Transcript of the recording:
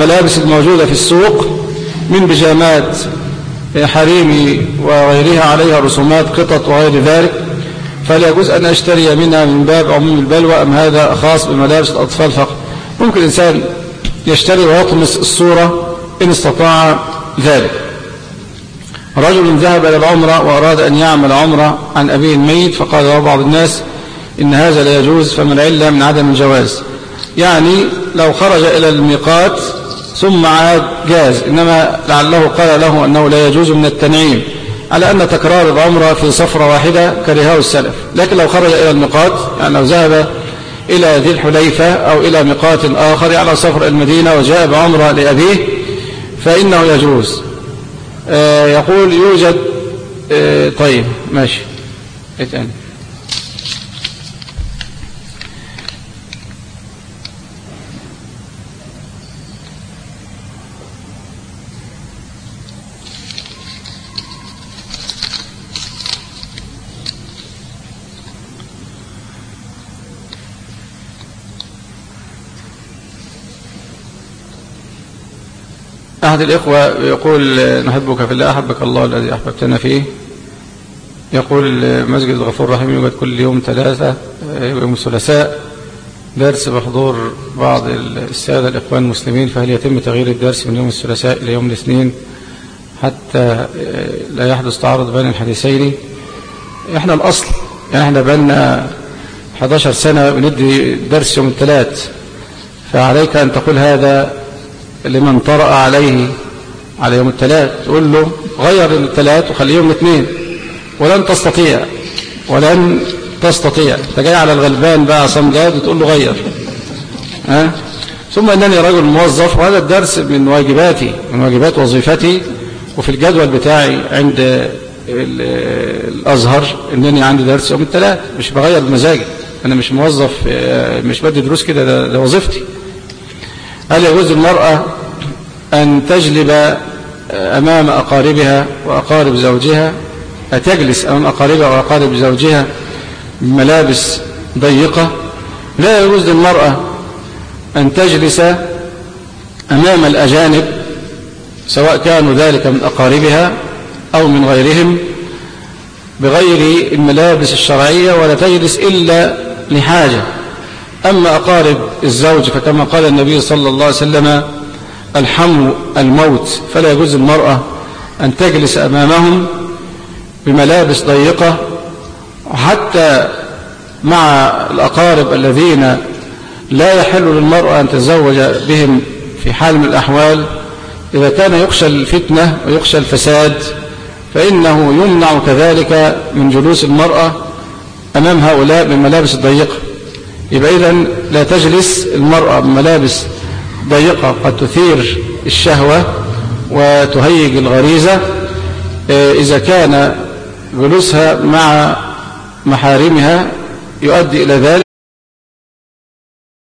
الملابس الموجودة في السوق من بيجامات حريمي وغيرها عليها رسومات قطط وغير ذلك، فلا يجوز أن أشتري منها من باب عموم البلوى أم هذا خاص بملابس الأطفال فقط؟ ممكن الإنسان يشتري ويطمس الصورة إن استطاع ذلك. رجل ذهب إلى العمرة وأراد أن يعمل عمرة عن أبيه الميت، فقال له بعض الناس إن هذا لا يجوز، فما العلة من عدم الجواز؟ يعني لو خرج إلى الميقات ثم عاد جاز، إنما لعله قال له أنه لا يجوز من التنعيم، على أن تكرار العمرة في سفرة واحدة كرهه السلف. لكن لو خرج إلى الميقات، يعني لو ذهب إلى ذي الحليفة أو إلى ميقات آخر يعني سفر المدينة وجاء بعمرة لأبيه فإنه يجوز. يقول يوجد طيب ماشي إيه تاني؟ أحد الإخوة يقول نحبك في الله أحبك الله الذي أحببتنا فيه. يقول مسجد الغفور الرحيم يوجد كل يوم 3 يوم الثلاثاء درس بحضور بعض السادة الإخوان المسلمين، فهل يتم تغيير الدرس من يوم الثلاثاء إلى يوم الاثنين حتى لا يحدث تعارض بين الحديثين؟ إحنا الأصل يعني إحنا بقالنا 11 سنة بندي درس يوم الثلاث، فعليك أن تقول هذا لمن طرأ عليه على يوم الثلاث، تقول له غير الثلاث وخليه يوم الاثنين، ولن تستطيع. انت جاي على الغلبان بقى صمجاد وتقول له غير. ثم انني رجل موظف، وهذا الدرس من واجباتي من واجبات وظيفتي، وفي الجدول بتاعي عند الازهر انني عندي درس يوم الثلاث، مش بغير بمزاجي، انا مش موظف مش بدي دروس كده، ده وظيفتي. هل يجوز المرأة أن تجلب أمام أقاربها وأقارب زوجها، تجلس أمام أقاربها وأقارب زوجها بملابس ضيقة؟ لا يجوز للمرأة أن تجلس أمام الأجانب سواء كانوا ذلك من أقاربها أو من غيرهم بغير الملابس الشرعية، ولا تجلس إلا لحاجة. أما أقارب الزوج فكما قال النبي صلى الله عليه وسلم الحم الموت، فلا يجوز المرأة أن تجلس أمامهم بملابس ضيقة. وحتى مع الأقارب الذين لا يحل للمرأة أن تتزوج بهم في حال من الأحوال، إذا كان يخشى الفتنة ويخشى الفساد فإنه يمنع كذلك من جلوس المرأة أمام هؤلاء بالملابس الضيقة. يبقى إذن لا تجلس المرأة بملابس ضيقة قد تثير الشهوة وتهيج الغريزة إذا كان جلوسها مع محارمها يؤدي إلى ذلك.